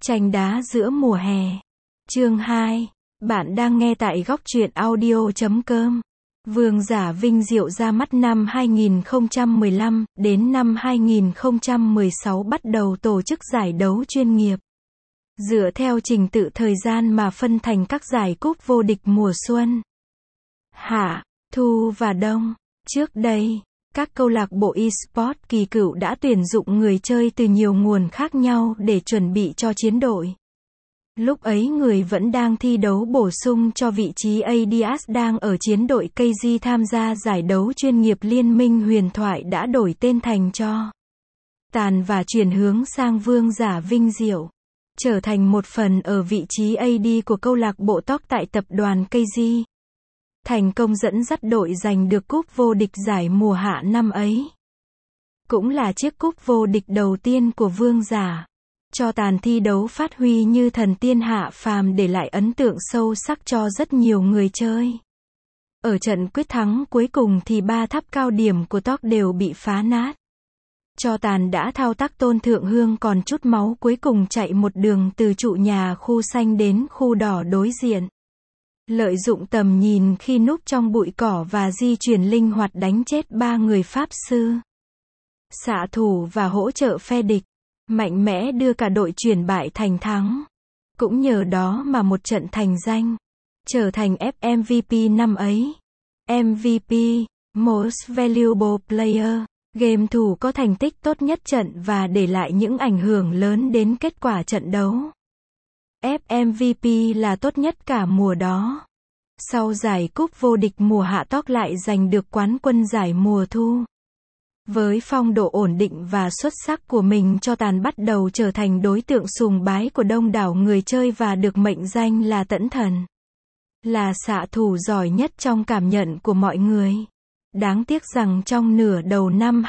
Tranh đá giữa mùa hè. Chương 2. Bạn đang nghe tại góc truyện audio.com. Vương Giả Vinh Diệu ra mắt năm 2015, đến năm 2016 bắt đầu tổ chức giải đấu chuyên nghiệp. Dựa theo trình tự thời gian mà phân thành các giải cúp vô địch mùa xuân, hạ, thu và đông. Trước đây, các câu lạc bộ eSports kỳ cựu đã tuyển dụng người chơi từ nhiều nguồn khác nhau để chuẩn bị cho chiến đội. Lúc ấy người vẫn đang thi đấu bổ sung cho vị trí ADS đang ở chiến đội KZ tham gia giải đấu chuyên nghiệp Liên minh huyền thoại đã đổi tên thành cho Tàn và chuyển hướng sang Vương Giả Vinh Diệu, trở thành một phần ở vị trí AD của câu lạc bộ top tại tập đoàn KZ. Thành công dẫn dắt đội giành được cúp vô địch giải mùa hạ năm ấy. Cũng là chiếc cúp vô địch đầu tiên của Vương Giả. Cho Tàn thi đấu phát huy như thần tiên hạ phàm để lại ấn tượng sâu sắc cho rất nhiều người chơi. Ở trận quyết thắng cuối cùng thì 3 tháp cao điểm của top đều bị phá nát. Cho Tàn đã thao tác Tôn Thượng Hương còn chút máu cuối cùng chạy một đường từ trụ nhà khu xanh đến khu đỏ đối diện. Lợi dụng tầm nhìn khi núp trong bụi cỏ và di chuyển linh hoạt đánh chết 3 người pháp sư, xạ thủ và hỗ trợ phe địch, mạnh mẽ đưa cả đội chuyển bại thành thắng. Cũng nhờ đó mà một trận thành danh, trở thành MVP năm ấy. MVP, Most Valuable Player, game thủ có thành tích tốt nhất trận và để lại những ảnh hưởng lớn đến kết quả trận đấu. MVP là tốt nhất cả mùa đó. Sau giải cúp vô địch mùa hạ top lại giành được quán quân giải mùa thu. Với phong độ ổn định và xuất sắc của mình, Cho Tàn bắt đầu trở thành đối tượng sùng bái của đông đảo người chơi và được mệnh danh là Tẫn Thần. Là xạ thủ giỏi nhất trong cảm nhận của mọi người. Đáng tiếc rằng trong nửa đầu năm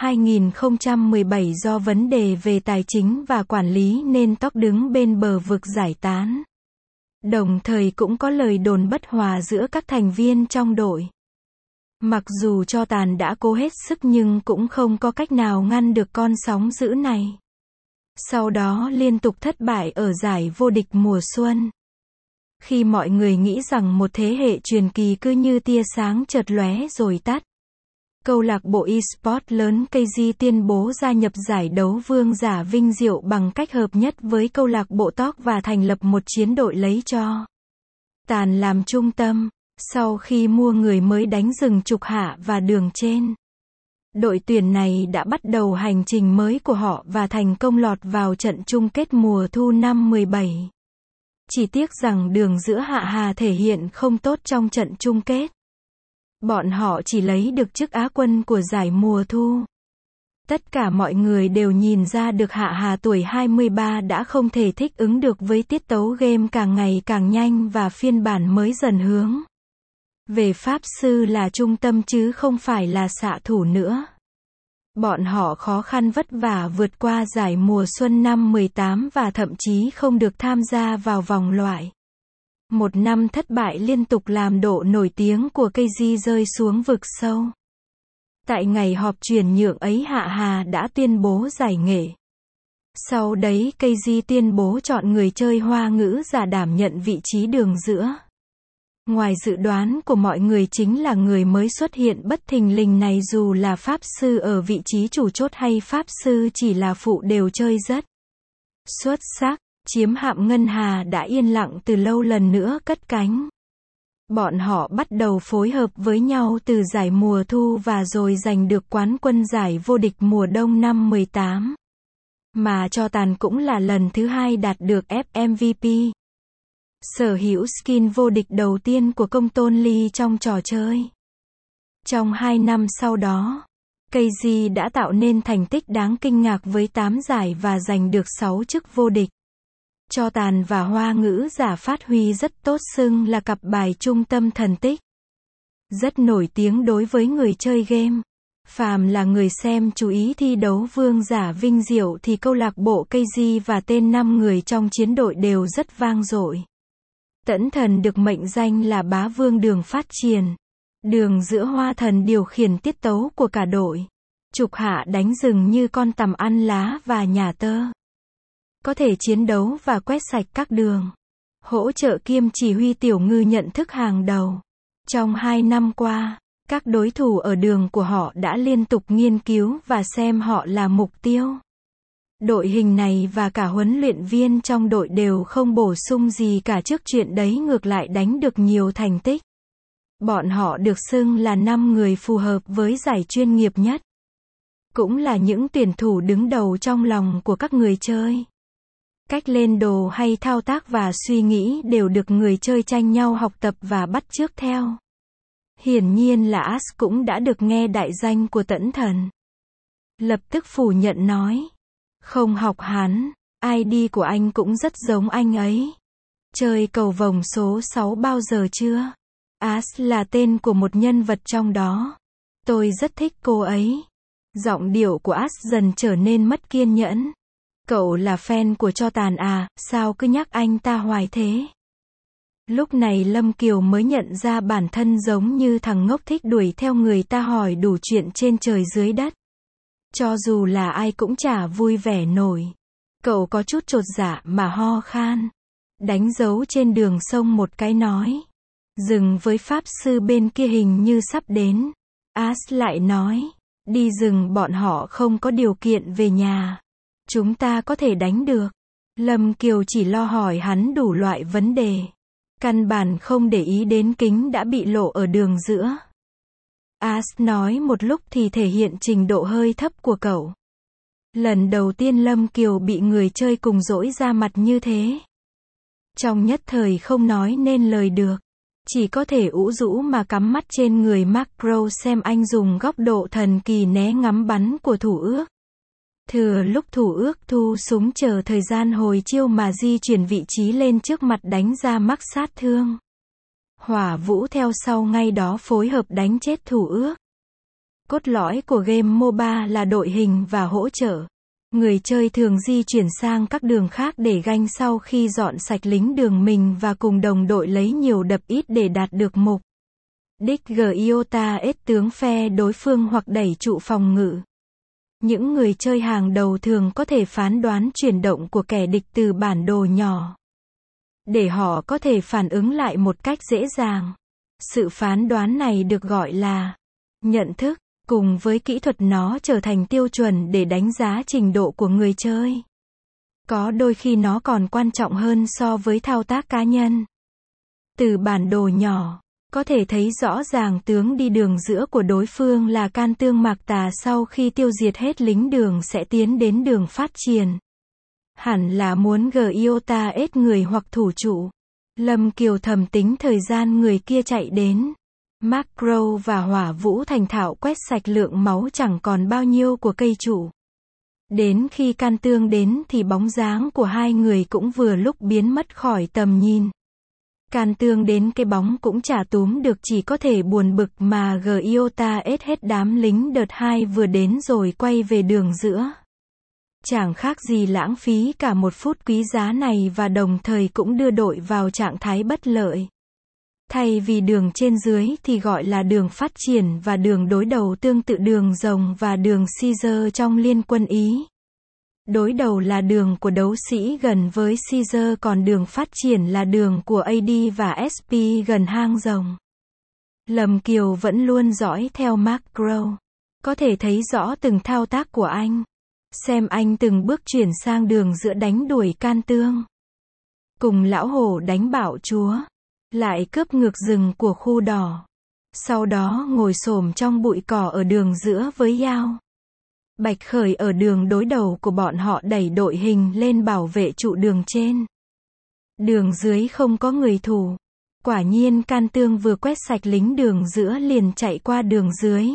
2017 do vấn đề về tài chính và quản lý nên top đứng bên bờ vực giải tán. Đồng thời cũng có lời đồn bất hòa giữa các thành viên trong đội. Mặc dù Cho Tàn đã cố hết sức nhưng cũng không có cách nào ngăn được con sóng dữ này. Sau đó liên tục thất bại ở giải vô địch mùa xuân. Khi mọi người nghĩ rằng một thế hệ truyền kỳ cứ như tia sáng chợt lóe rồi tắt, câu lạc bộ eSports lớn KZ tuyên bố gia nhập giải đấu Vương Giả Vinh Diệu bằng cách hợp nhất với câu lạc bộ top và thành lập một chiến đội lấy cho Tàn làm trung tâm. Sau khi mua người mới đánh rừng trục hạ và đường trên, đội tuyển này đã bắt đầu hành trình mới của họ và thành công lọt vào trận chung kết mùa thu năm 17. Chỉ tiếc rằng đường giữa Hạ Hà thể hiện không tốt trong trận chung kết. Bọn họ chỉ lấy được chức Á quân của giải mùa thu. Tất cả mọi người đều nhìn ra được Hạ Hà tuổi 23 đã không thể thích ứng được với tiết tấu game càng ngày càng nhanh và phiên bản mới dần hướng về pháp sư là trung tâm chứ không phải là xạ thủ nữa. Bọn họ khó khăn vất vả vượt qua giải mùa xuân năm 18 và thậm chí không được tham gia vào vòng loại. Một năm thất bại liên tục làm độ nổi tiếng của KZ rơi xuống vực sâu. Tại ngày họp chuyển nhượng ấy Hạ Hà đã tuyên bố giải nghệ. Sau đấy KZ tuyên bố chọn người chơi Hoa ngữ giả đảm nhận vị trí đường giữa. Ngoài dự đoán của mọi người chính là người mới xuất hiện bất thình lình này dù là pháp sư ở vị trí chủ chốt hay pháp sư chỉ là phụ đều chơi rất xuất sắc. Chiếm hạm Ngân Hà đã yên lặng từ lâu lần nữa cất cánh. Bọn họ bắt đầu phối hợp với nhau từ giải mùa thu và rồi giành được quán quân giải vô địch mùa đông năm 18. Mà Cho Tàn cũng là lần thứ 2 đạt được MVP. Sở hữu skin vô địch đầu tiên của công tôn ly trong trò chơi. Trong 2 năm sau đó, KZ đã tạo nên thành tích đáng kinh ngạc với 8 giải và giành được 6 chức vô địch. Cho Tàn và Hoa ngữ giả phát huy rất tốt, xưng là cặp bài trung tâm thần tích. Rất nổi tiếng đối với người chơi game. Phàm là người xem chú ý thi đấu Vương Giả Vinh Diệu thì câu lạc bộ KZ và tên 5 người trong chiến đội đều rất vang dội. Tẫn Thần được mệnh danh là bá vương đường phát triển. Đường giữa Hoa Thần điều khiển tiết tấu của cả đội. Trục hạ đánh rừng như con tằm ăn lá và nhả tơ. có thể chiến đấu và quét sạch các đường. Hỗ trợ kiêm chỉ huy tiểu ngư nhận thức hàng đầu. Trong 2 năm qua, các đối thủ ở đường của họ đã liên tục nghiên cứu và xem họ là mục tiêu. Đội hình này và cả huấn luyện viên trong đội đều không bổ sung gì cả trước chuyện đấy, ngược lại đánh được nhiều thành tích. Bọn họ được xưng là 5 người phù hợp với giải chuyên nghiệp nhất. Cũng là những tuyển thủ đứng đầu trong lòng của các người chơi. Cách lên đồ hay thao tác và suy nghĩ đều được người chơi tranh nhau học tập và bắt chước theo. Hiển nhiên là Ash cũng đã được nghe đại danh của Tẫn Thần. Lập tức phủ nhận nói. Không học hắn, ID của anh cũng rất giống anh ấy. Chơi cầu vồng số 6 bao giờ chưa? Ash là tên của một nhân vật trong đó. Tôi rất thích cô ấy. Giọng điệu của Ash dần trở nên mất kiên nhẫn. Cậu là fan của Cho Tàn à, sao cứ nhắc anh ta hoài thế? Lúc này Lâm Kiều mới nhận ra bản thân giống như thằng ngốc thích đuổi theo người ta hỏi đủ chuyện trên trời dưới đất. Cho dù là ai cũng chả vui vẻ nổi. Cậu có chút chột dạ mà ho khan. Đánh dấu trên đường sông một cái nói. Rừng với pháp sư bên kia hình như sắp đến. Ash lại nói. Đi rừng bọn họ không có điều kiện về nhà. Chúng ta có thể đánh được. Lâm Kiều chỉ lo hỏi hắn đủ loại vấn đề. Căn bản không để ý đến kính đã bị lộ ở đường giữa. Ash nói một lúc thì thể hiện trình độ hơi thấp của cậu. Lần đầu tiên Lâm Kiều bị người chơi cùng dỗi ra mặt như thế. Trong nhất thời không nói nên lời được. Chỉ có thể ủ rũ mà cắm mắt trên người Mark Crow xem anh dùng góc độ thần kỳ né ngắm bắn của thủ ước. Thừa lúc thủ ước thu súng chờ thời gian hồi chiêu mà di chuyển vị trí lên trước mặt đánh ra mắc sát thương. Hỏa Vũ theo sau ngay đó phối hợp đánh chết thủ ước. Cốt lõi của game MOBA là đội hình và hỗ trợ. Người chơi thường di chuyển sang các đường khác để ganh sau khi dọn sạch lính đường mình và cùng đồng đội lấy nhiều đập ít để đạt được mục đích Giota S tướng phe đối phương hoặc đẩy trụ phòng ngự. Những người chơi hàng đầu thường có thể phán đoán chuyển động của kẻ địch từ bản đồ nhỏ, để họ có thể phản ứng lại một cách dễ dàng. Sự phán đoán này được gọi là nhận thức, cùng với kỹ thuật nó trở thành tiêu chuẩn để đánh giá trình độ của người chơi. Có đôi khi nó còn quan trọng hơn so với thao tác cá nhân. Từ bản đồ nhỏ, có thể thấy rõ ràng tướng đi đường giữa của đối phương là Can Tương Mạc Tà, sau khi tiêu diệt hết lính đường sẽ tiến đến đường phát triển. Hẳn là muốn Giota S người hoặc thủ trụ. Lâm Kiều thầm tính thời gian người kia chạy đến. Mark Crow và Hỏa Vũ thành thạo quét sạch lượng máu chẳng còn bao nhiêu của cây trụ. Đến khi Can Tương đến thì bóng dáng của hai người cũng vừa lúc biến mất khỏi tầm nhìn. Can Tương đến cái bóng cũng chả túm được, chỉ có thể buồn bực mà Giota S hết đám lính đợt 2 vừa đến rồi quay về đường giữa. Chẳng khác gì lãng phí cả một phút quý giá này và đồng thời cũng đưa đội vào trạng thái bất lợi. Thay vì đường trên dưới thì gọi là đường phát triển và đường đối đầu, tương tự đường rồng và đường Caesar trong Liên quân Ý. Đối đầu là đường của đấu sĩ gần với Caesar, còn đường phát triển là đường của AD và SP gần hang rồng. Lâm Kiều vẫn luôn dõi theo Mark Crow. Có thể thấy rõ từng thao tác của anh. Xem anh từng bước chuyển sang đường giữa đánh đuổi Can Tương. Cùng lão hổ đánh bạo chúa. Lại cướp ngược rừng của khu đỏ. Sau đó ngồi xổm trong bụi cỏ ở đường giữa với Yao Bạch Khởi ở đường đối đầu của bọn họ, đẩy đội hình lên bảo vệ trụ đường trên. Đường dưới không có người thủ. Quả nhiên Can Tương vừa quét sạch lính đường giữa liền chạy qua đường dưới.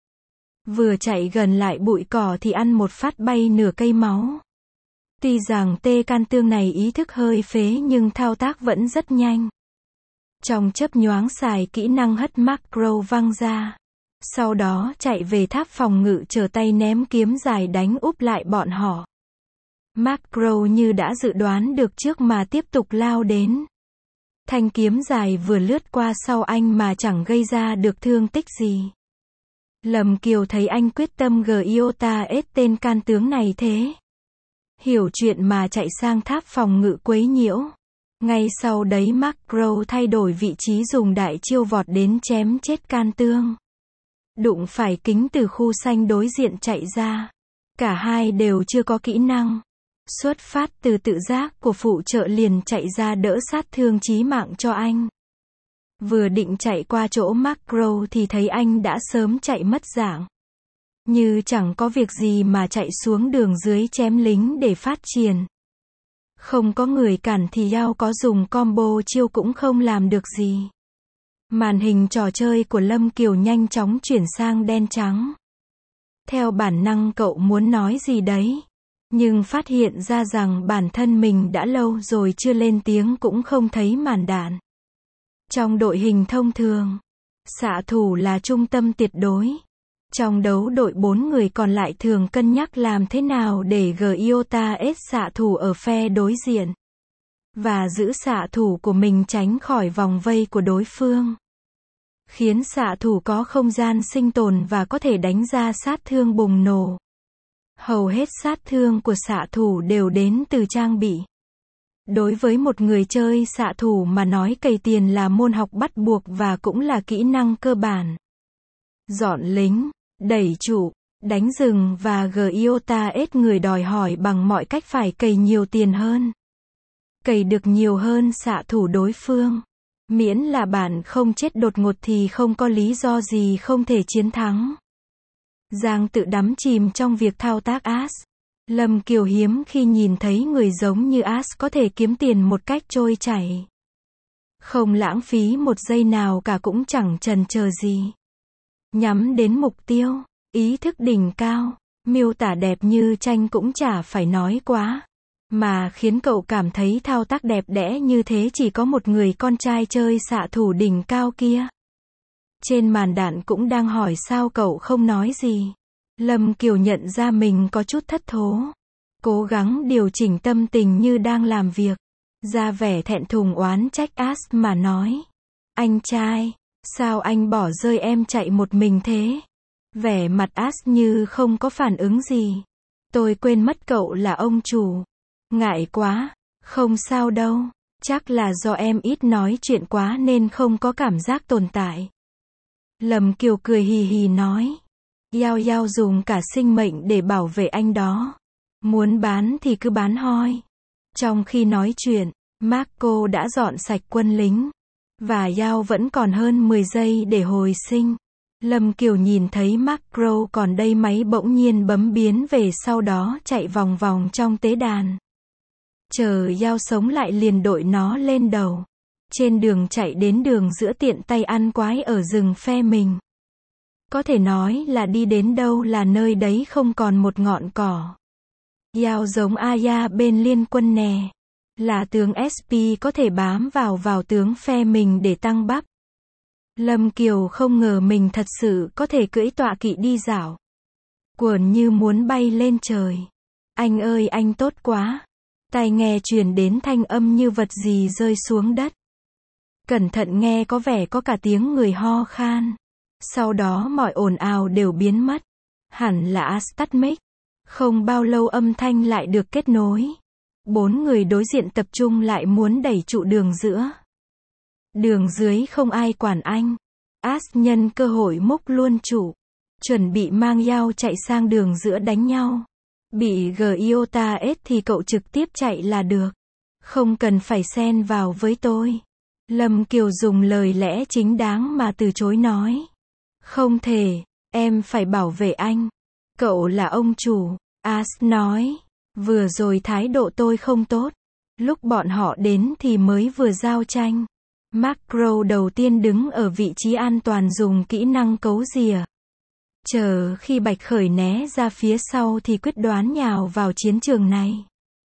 Vừa chạy gần lại bụi cỏ thì ăn một phát bay nửa cây máu. Tuy rằng Can Tương này ý thức hơi phế nhưng thao tác vẫn rất nhanh. Trong chớp nhoáng xài kỹ năng hất Mark Crow văng ra. Sau đó chạy về tháp phòng ngự, trở tay ném kiếm dài đánh úp lại bọn họ. Mark Crow như đã dự đoán được trước mà tiếp tục lao đến. Thanh kiếm dài vừa lướt qua sau anh mà chẳng gây ra được thương tích gì. Lâm Kiều thấy anh quyết tâm Giota S tên Can tướng này thế. Hiểu chuyện mà chạy sang tháp phòng ngự quấy nhiễu. Ngay sau đấy Mark Crow thay đổi vị trí dùng đại chiêu vọt đến chém chết Can Tương. Đụng phải kính từ khu xanh đối diện chạy ra. Cả hai đều chưa có kỹ năng. Xuất phát từ tự giác của phụ trợ liền chạy ra đỡ sát thương chí mạng cho anh. Vừa định chạy qua chỗ Mark Crow thì thấy anh đã sớm chạy mất dạng. Như chẳng có việc gì mà chạy xuống đường dưới chém lính để phát triển. Không có người cản thì Yao có dùng combo chiêu cũng không làm được gì. Màn hình trò chơi của Lâm Kiều nhanh chóng chuyển sang đen trắng. Theo bản năng cậu muốn nói gì đấy. Nhưng phát hiện ra rằng bản thân mình đã lâu rồi chưa lên tiếng cũng không thấy màn đạn. Trong đội hình thông thường, xạ thủ là trung tâm tuyệt đối. Trong đấu đội 4 người còn lại thường cân nhắc làm thế nào để Giota ép xạ thủ ở phe đối diện. Và giữ xạ thủ của mình tránh khỏi vòng vây của đối phương. Khiến xạ thủ có không gian sinh tồn và có thể đánh ra sát thương bùng nổ. Hầu hết sát thương của xạ thủ đều đến từ trang bị. Đối với một người chơi xạ thủ mà nói cày tiền là môn học bắt buộc và cũng là kỹ năng cơ bản. Dọn lính, đẩy trụ, đánh rừng và Giota ép người đòi hỏi bằng mọi cách phải cày nhiều tiền hơn. Cày được nhiều hơn xạ thủ đối phương. Miễn là bạn không chết đột ngột thì không có lý do gì không thể chiến thắng. Giang tự đắm chìm trong việc thao tác As. Lâm Kiều hiếm khi nhìn thấy người giống như As có thể kiếm tiền một cách trôi chảy. Không lãng phí một giây nào cả cũng chẳng chần chờ gì. Nhắm đến mục tiêu, ý thức đỉnh cao, miêu tả đẹp như tranh cũng chả phải nói quá. Mà khiến cậu cảm thấy thao tác đẹp đẽ như thế chỉ có một người con trai chơi xạ thủ đỉnh cao kia. Trên màn đạn cũng đang hỏi sao cậu không nói gì. Lâm Kiều nhận ra mình có chút thất thố. Cố gắng điều chỉnh tâm tình như đang làm việc. Ra vẻ thẹn thùng oán trách As mà nói. Anh trai, sao anh bỏ rơi em chạy một mình thế? Vẻ mặt As như không có phản ứng gì. Tôi quên mất cậu là ông chủ. Ngại quá, không sao đâu. Chắc là do em ít nói chuyện quá nên không có cảm giác tồn tại. Lâm Kiều cười hì hì nói. Yao Yao dùng cả sinh mệnh để bảo vệ anh đó. Muốn bán thì cứ bán hoi. Trong khi nói chuyện, Marco đã dọn sạch quân lính. Và Yao vẫn còn hơn 10 giây để hồi sinh. Lâm Kiều nhìn thấy Marco còn đây máy bỗng nhiên bấm biến về sau đó chạy vòng vòng trong tế đàn. Chờ Yao sống lại liền đội nó lên đầu. Trên đường chạy đến đường giữa tiện tay ăn quái ở rừng phe mình. Có thể nói là đi đến đâu là nơi đấy không còn một ngọn cỏ. Yao giống Aya bên liên quân nè. Là tướng SP có thể bám vào tướng phe mình để tăng bắp. Lâm Kiều không ngờ mình thật sự có thể cưỡi tọa kỵ đi dạo. Quởn như muốn bay lên trời. Anh ơi anh tốt quá. Tai nghe truyền đến thanh âm như vật gì rơi xuống đất. Cẩn thận nghe có vẻ có cả tiếng người ho khan. Sau đó mọi ồn ào đều biến mất. Hẳn là As tắt mic. Không bao lâu âm thanh lại được kết nối. 4 người đối diện tập trung lại muốn đẩy trụ đường giữa. Đường dưới không ai quản anh. As nhân cơ hội múc luôn trụ. Chuẩn bị mang Yao chạy sang đường giữa đánh nhau. Bị Giota ép thì cậu trực tiếp chạy là được. Không cần phải xen vào với tôi. Lâm Kiều dùng lời lẽ chính đáng mà từ chối nói. Không thể, em phải bảo vệ anh. Cậu là ông chủ, As nói. Vừa rồi thái độ tôi không tốt. Lúc bọn họ đến thì mới vừa giao tranh. Macro đầu tiên đứng ở vị trí an toàn dùng kỹ năng cấu rìa. Chờ khi Bạch Khởi né ra phía sau thì quyết đoán nhào vào chiến trường này.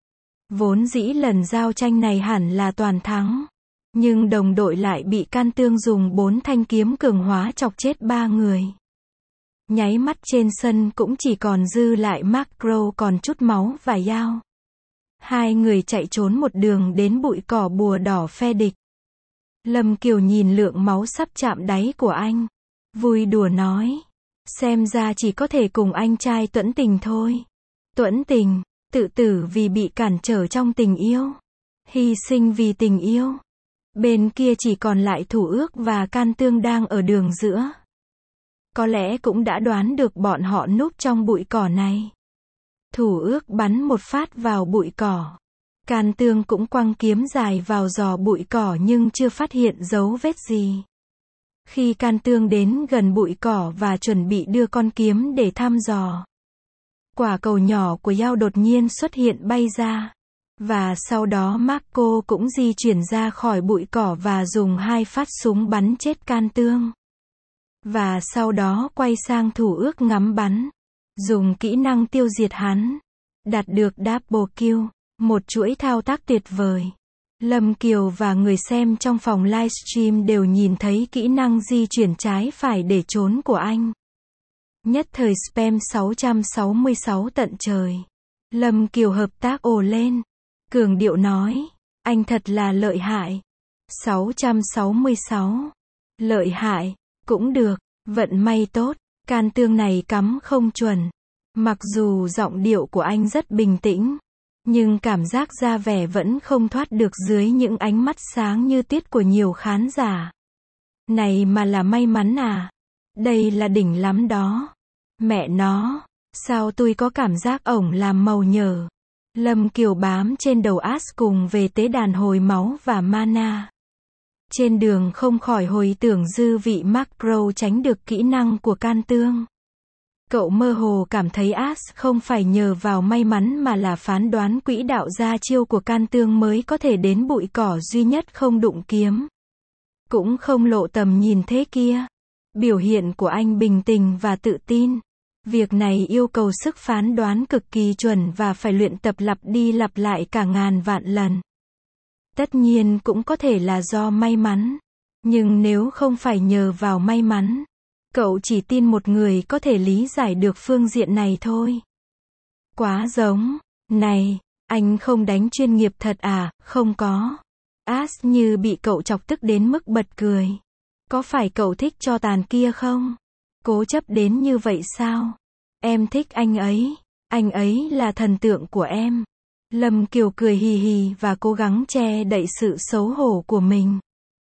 Vốn dĩ lần giao tranh này hẳn là toàn thắng. Nhưng đồng đội lại bị Can Tương dùng 4 thanh kiếm cường hóa chọc chết 3 người. Nháy mắt trên sân cũng chỉ còn dư lại Macro còn chút máu và Yao. Hai người chạy trốn một đường đến bụi cỏ bùa đỏ phe địch. Lâm Kiều nhìn lượng máu sắp chạm đáy của anh. Vui đùa nói. Xem ra chỉ có thể cùng anh trai Tuẫn Tình thôi. Tuẫn Tình, tự tử vì bị cản trở trong tình yêu, hy sinh vì tình yêu. Bên kia chỉ còn lại Thủ Ước và Can Tương đang ở đường giữa. Có lẽ cũng đã đoán được bọn họ núp trong bụi cỏ này. Thủ Ước bắn một phát vào bụi cỏ. Can Tương cũng quăng kiếm dài vào giò bụi cỏ nhưng chưa phát hiện dấu vết gì. Khi Can Tương đến gần bụi cỏ và chuẩn bị đưa con kiếm để thăm dò, quả cầu nhỏ của Yao đột nhiên xuất hiện bay ra. Và sau đó Marco cũng di chuyển ra khỏi bụi cỏ và dùng 2 phát súng bắn chết Can Tương. Và sau đó quay sang Thủ Ước ngắm bắn, dùng kỹ năng tiêu diệt hắn, đạt được double kill, một chuỗi thao tác tuyệt vời. Lâm Kiều và người xem trong phòng livestream đều nhìn thấy kỹ năng di chuyển trái phải để trốn của anh. Nhất thời spam 666 tận trời. Lâm Kiều hợp tác ồ lên. Cường điệu nói, anh thật là lợi hại. 666. Lợi hại, cũng được, vận may tốt, Can Tương này cắm không chuẩn. Mặc dù giọng điệu của anh rất bình tĩnh, nhưng cảm giác ra vẻ vẫn không thoát được dưới những ánh mắt sáng như tiết của nhiều khán giả. Này mà là may mắn à? Đây là đỉnh lắm đó. Mẹ nó, sao tôi có cảm giác ổng làm màu nhờ. Lâm Kiều bám trên đầu Ash cùng về tế đàn hồi máu và mana. Trên đường không khỏi hồi tưởng dư vị macro tránh được kỹ năng của Can Tương. Cậu mơ hồ cảm thấy Ash không phải nhờ vào may mắn mà là phán đoán quỹ đạo ra chiêu của Can Tương mới có thể đến bụi cỏ duy nhất không đụng kiếm. Cũng không lộ tầm nhìn thế kia. Biểu hiện của anh bình tĩnh và tự tin. Việc này yêu cầu sức phán đoán cực kỳ chuẩn và phải luyện tập lặp đi lặp lại cả ngàn vạn lần. Tất nhiên cũng có thể là do may mắn. Nhưng nếu không phải nhờ vào may mắn, cậu chỉ tin một người có thể lý giải được phương diện này thôi. Quá giống. Này, anh không đánh chuyên nghiệp thật à? Không có. Ash như bị cậu chọc tức đến mức bật cười. Có phải cậu thích cho tàn kia không? Cố chấp đến như vậy sao? Em thích anh ấy là thần tượng của em. Lâm Kiều cười hì hì và cố gắng che đậy sự xấu hổ của mình.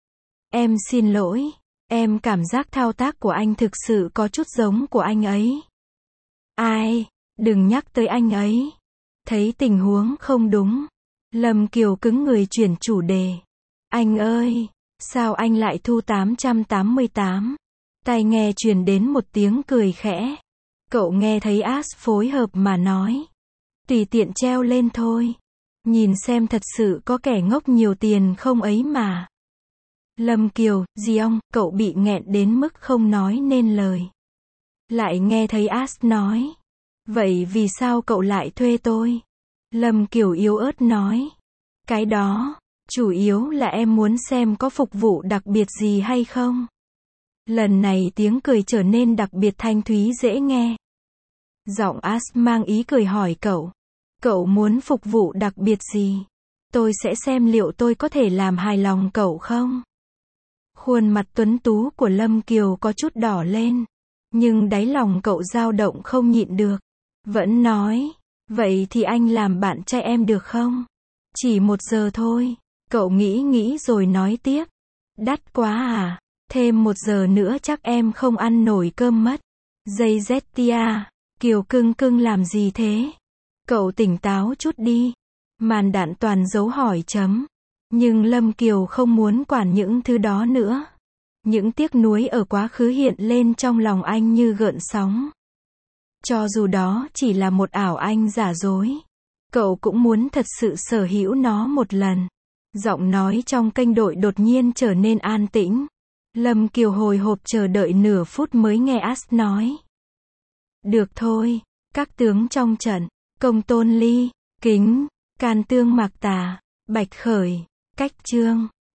Em xin lỗi, em cảm giác thao tác của anh thực sự có chút giống của anh ấy. Ai, đừng nhắc tới anh ấy. Thấy tình huống không đúng, Lâm Kiều cứng người chuyển chủ đề. Anh ơi, sao anh lại thu 888? Tai nghe truyền đến một tiếng cười khẽ. Cậu nghe thấy Ash phối hợp mà nói. Tùy tiện treo lên thôi. Nhìn xem thật sự có kẻ ngốc nhiều tiền không ấy mà. Lâm Kiều, Giong, cậu bị nghẹn đến mức không nói nên lời. Lại nghe thấy Ash nói. Vậy vì sao cậu lại thuê tôi? Lâm Kiều yếu ớt nói. Cái đó, chủ yếu là em muốn xem có phục vụ đặc biệt gì hay không. Lần này tiếng cười trở nên đặc biệt thanh thúy dễ nghe. Giọng Ash mang ý cười hỏi cậu. Cậu muốn phục vụ đặc biệt gì? Tôi sẽ xem liệu tôi có thể làm hài lòng cậu không? Khuôn mặt tuấn tú của Lâm Kiều có chút đỏ lên. Nhưng đáy lòng cậu dao động không nhịn được. Vẫn nói. Vậy thì anh làm bạn trai em được không? Chỉ 1 giờ thôi. Cậu nghĩ rồi nói tiếp. Đắt quá à? Thêm 1 giờ nữa chắc em không ăn nổi cơm mất. Dây Zetia. Kiều cưng làm gì thế? Cậu tỉnh táo chút đi. Màn đạn toàn dấu hỏi chấm. Nhưng Lâm Kiều không muốn quản những thứ đó nữa. Những tiếc nuối ở quá khứ hiện lên trong lòng anh như gợn sóng. Cho dù đó chỉ là một ảo anh giả dối, cậu cũng muốn thật sự sở hữu nó một lần. Giọng nói trong kênh đội đột nhiên trở nên an tĩnh. Lâm Kiều hồi hộp chờ đợi nửa phút mới nghe Ash nói. Được thôi, các tướng trong trận, Công Tôn Ly, Kính, Can Tương Mạc Tà, Bạch Khởi, Cách Trương.